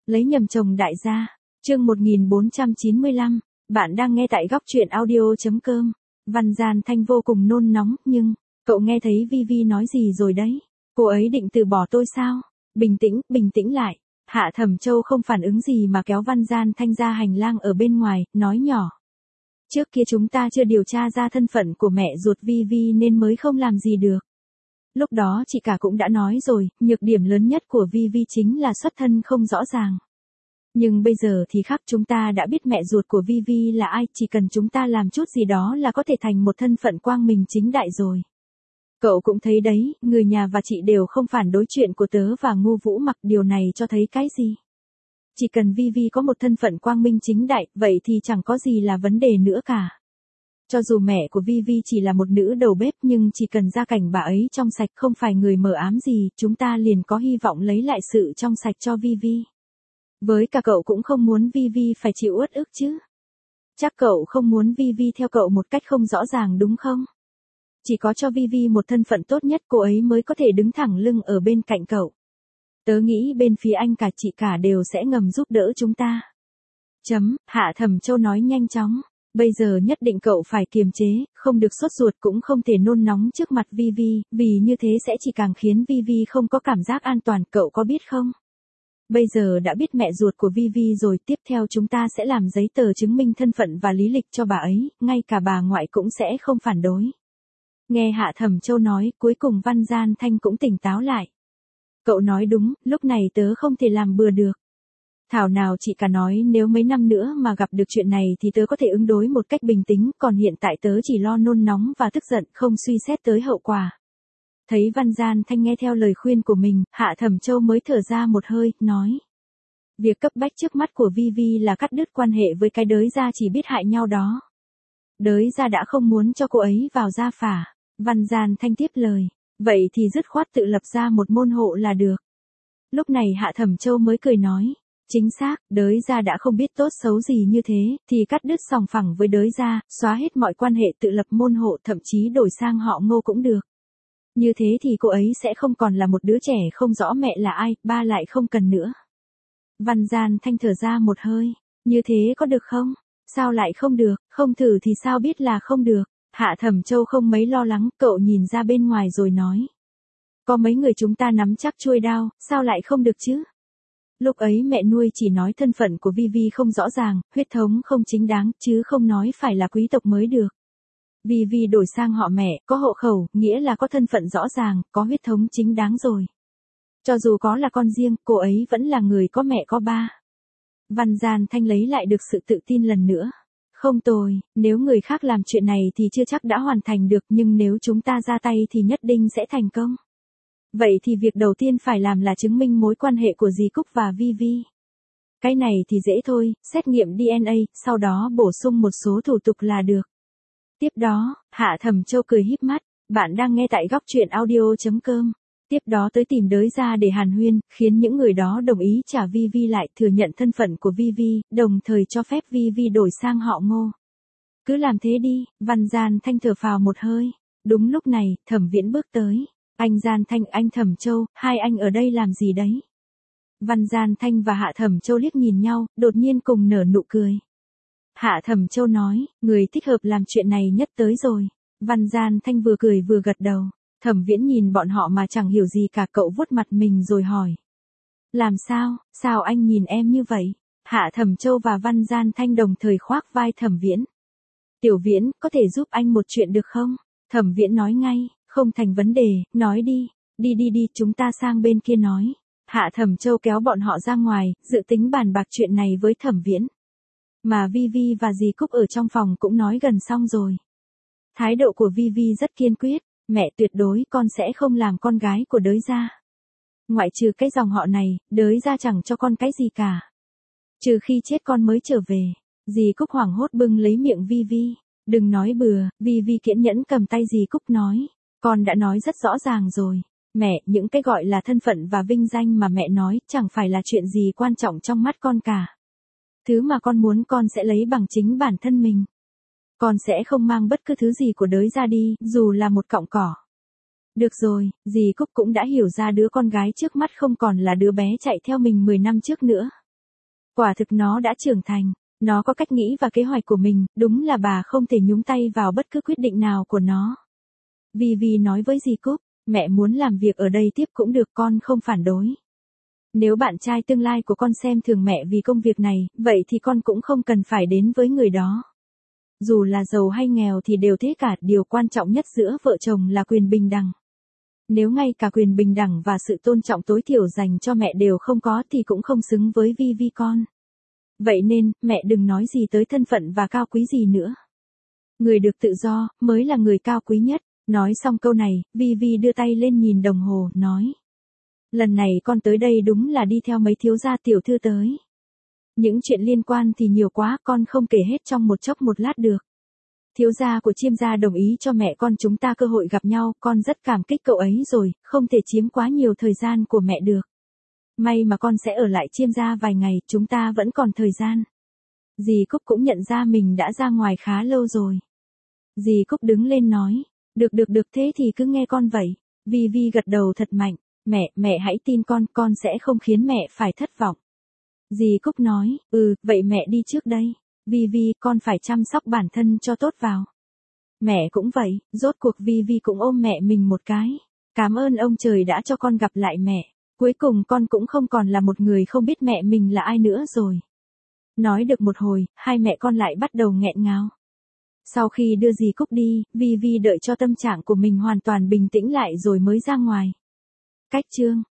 Lấy nhầm chồng đại gia. Chương 1495. Bạn đang nghe tại góc truyện audio.com. Văn Gian Thanh vô cùng nôn nóng, nhưng cậu nghe thấy Vi nói gì rồi đấy? Cô ấy định từ bỏ tôi sao? Bình tĩnh lại. Hạ Thẩm Châu không phản ứng gì mà kéo Văn Gian Thanh ra hành lang ở bên ngoài, nói nhỏ. Trước kia chúng ta chưa điều tra ra thân phận của mẹ ruột Vi nên mới không làm gì được. Lúc đó chị cả cũng đã nói rồi, nhược điểm lớn nhất của Vi chính là xuất thân không rõ ràng. Nhưng bây giờ thì khác, chúng ta đã biết mẹ ruột của Vi là ai, chỉ cần chúng ta làm chút gì đó là có thể thành một thân phận quang minh chính đại rồi. Cậu cũng thấy đấy, người nhà và chị đều không phản đối chuyện của tớ và Ngô Vũ Mặc, điều này cho thấy cái gì? Chỉ cần Vi có một thân phận quang minh chính đại, vậy thì chẳng có gì là vấn đề nữa cả. Cho dù mẹ của Vi chỉ là một nữ đầu bếp, nhưng chỉ cần gia cảnh bà ấy trong sạch, không phải người mờ ám gì, chúng ta liền có hy vọng lấy lại sự trong sạch cho Vi. Với cả cậu cũng không muốn Vi phải chịu uất ức chứ. Chắc cậu không muốn Vi theo cậu một cách không rõ ràng đúng không? Chỉ có cho Vi một thân phận tốt nhất, cô ấy mới có thể đứng thẳng lưng ở bên cạnh cậu. Tớ nghĩ bên phía anh cả chị cả đều sẽ ngầm giúp đỡ chúng ta. Hạ Thẩm Châu nói nhanh chóng. Bây giờ nhất định cậu phải kiềm chế, không được sốt ruột, cũng không thể nôn nóng trước mặt Vi, vì như thế sẽ chỉ càng khiến Vi không có cảm giác an toàn, cậu có biết không? Bây giờ đã biết mẹ ruột của Vi rồi, tiếp theo chúng ta sẽ làm giấy tờ chứng minh thân phận và lý lịch cho bà ấy, ngay cả bà ngoại cũng sẽ không phản đối. Nghe Hạ Thẩm Châu nói, cuối cùng Văn Gian Thanh cũng tỉnh táo lại. Cậu nói đúng, lúc này tớ không thể làm bừa được. Thảo nào chị cả nói nếu mấy năm nữa mà gặp được chuyện này thì tớ có thể ứng đối một cách bình tĩnh, còn hiện tại tớ chỉ lo nôn nóng và tức giận, không suy xét tới hậu quả. Thấy Văn Gian Thanh nghe theo lời khuyên của mình, Hạ Thẩm Châu mới thở ra một hơi, nói. Việc cấp bách trước mắt của Vi là cắt đứt quan hệ với cái đới gia chỉ biết hại nhau đó. Đới gia đã không muốn cho cô ấy vào gia phả. Văn Gian Thanh tiếp lời. Vậy thì dứt khoát tự lập ra một môn hộ là được. Lúc này Hạ Thẩm Châu mới cười nói. Chính xác, đới gia đã không biết tốt xấu gì như thế, thì cắt đứt sòng phẳng với đới gia, xóa hết mọi quan hệ, tự lập môn hộ, thậm chí đổi sang họ Ngô cũng được. Như thế thì cô ấy sẽ không còn là một đứa trẻ không rõ mẹ là ai, ba lại không cần nữa. Văn Gian Thanh thở ra một hơi. Như thế có được không? Sao lại không được, không thử thì sao biết là không được. Hạ Thẩm Châu không mấy lo lắng, cậu nhìn ra bên ngoài rồi nói. Có mấy người chúng ta nắm chắc chuôi đao, sao lại không được chứ? Lúc ấy mẹ nuôi chỉ nói thân phận của Vi không rõ ràng, huyết thống không chính đáng, chứ không nói phải là quý tộc mới được. Vi đổi sang họ mẹ, có hộ khẩu, nghĩa là có thân phận rõ ràng, có huyết thống chính đáng rồi. Cho dù có là con riêng, cô ấy vẫn là người có mẹ có ba. Văn Gian Thanh lấy lại được sự tự tin lần nữa. Không tồi, nếu người khác làm chuyện này thì chưa chắc đã hoàn thành được, nhưng nếu chúng ta ra tay thì nhất định sẽ thành công. Vậy thì việc đầu tiên phải làm là chứng minh mối quan hệ của dì Cúc và Vi. Cái này thì dễ thôi, xét nghiệm DNA, sau đó bổ sung một số thủ tục là được. Tiếp đó, Hạ Thẩm Châu cười híp mắt, bạn đang nghe tại góc truyện audio.com. Tiếp đó tới tìm đới gia để hàn huyên, khiến những người đó đồng ý trả Vi lại, thừa nhận thân phận của Vi, đồng thời cho phép Vi đổi sang họ Ngô. Cứ làm thế đi, Văn Gian Thanh thở phào một hơi. Đúng lúc này, Thẩm Viễn bước tới. Anh Gian Thanh, anh Thẩm Châu, hai anh ở đây làm gì đấy? Văn Gian Thanh và Hạ Thẩm Châu liếc nhìn nhau, đột nhiên cùng nở nụ cười. Hạ Thẩm Châu nói, người thích hợp làm chuyện này nhất tới rồi. Văn Gian Thanh vừa cười vừa gật đầu. Thẩm Viễn nhìn bọn họ mà chẳng hiểu gì cả, cậu vuốt mặt mình rồi hỏi. Làm sao anh nhìn em như vậy? Hạ Thẩm Châu và Văn Gian Thanh đồng thời khoác vai Thẩm Viễn. Tiểu Viễn, có thể giúp anh một chuyện được không? Thẩm Viễn nói ngay, không thành vấn đề, nói đi. Đi, chúng ta sang bên kia nói. Hạ Thẩm Châu kéo bọn họ ra ngoài, dự tính bàn bạc chuyện này với Thẩm Viễn. Mà Vi và dì Cúc ở trong phòng cũng nói gần xong rồi. Thái độ của Vi rất kiên quyết. Mẹ tuyệt đối con sẽ không làm con gái của đới gia. Ngoại trừ cái dòng họ này, đới gia chẳng cho con cái gì cả. Trừ khi chết con mới trở về. Dì Cúc hoảng hốt bưng lấy miệng Vi. Đừng nói bừa, Vi kiên nhẫn cầm tay dì Cúc nói. Con đã nói rất rõ ràng rồi. Mẹ, những cái gọi là thân phận và vinh danh mà mẹ nói chẳng phải là chuyện gì quan trọng trong mắt con cả. Thứ mà con muốn con sẽ lấy bằng chính bản thân mình. Con sẽ không mang bất cứ thứ gì của đới gia đi, dù là một cọng cỏ. Được rồi, dì Cúc cũng đã hiểu ra đứa con gái trước mắt không còn là đứa bé chạy theo mình 10 năm trước nữa. Quả thực nó đã trưởng thành, nó có cách nghĩ và kế hoạch của mình, đúng là bà không thể nhúng tay vào bất cứ quyết định nào của nó. Vivi nói với dì Cúc, mẹ muốn làm việc ở đây tiếp cũng được, con không phản đối. Nếu bạn trai tương lai của con xem thường mẹ vì công việc này, vậy thì con cũng không cần phải đến với người đó. Dù là giàu hay nghèo thì đều thế cả, điều quan trọng nhất giữa vợ chồng là quyền bình đẳng. Nếu ngay cả quyền bình đẳng và sự tôn trọng tối thiểu dành cho mẹ đều không có thì cũng không xứng với Vivi con. Vậy nên, mẹ đừng nói gì tới thân phận và cao quý gì nữa. Người được tự do, mới là người cao quý nhất. Nói xong câu này, Vivi đưa tay lên nhìn đồng hồ, nói. Lần này con tới đây đúng là đi theo mấy thiếu gia tiểu thư tới. Những chuyện liên quan thì nhiều quá, con không kể hết trong một chốc một lát được. Thiếu gia của Chiêm gia đồng ý cho mẹ con chúng ta cơ hội gặp nhau, con rất cảm kích cậu ấy rồi, không thể chiếm quá nhiều thời gian của mẹ được. May mà con sẽ ở lại Chiêm gia vài ngày, chúng ta vẫn còn thời gian. Dì Cúc cũng nhận ra mình đã ra ngoài khá lâu rồi. Dì Cúc đứng lên nói, được thế thì cứ nghe con vậy. Vivi gật đầu thật mạnh, mẹ hãy tin con sẽ không khiến mẹ phải thất vọng. Dì Cúc nói, vậy mẹ đi trước đây. Vivi, con phải chăm sóc bản thân cho tốt vào. Mẹ cũng vậy, rốt cuộc Vivi cũng ôm mẹ mình một cái. Cảm ơn ông trời đã cho con gặp lại mẹ. Cuối cùng con cũng không còn là một người không biết mẹ mình là ai nữa rồi. Nói được một hồi, hai mẹ con lại bắt đầu nghẹn ngào. Sau khi đưa dì Cúc đi, Vivi đợi cho tâm trạng của mình hoàn toàn bình tĩnh lại rồi mới ra ngoài. Cách chương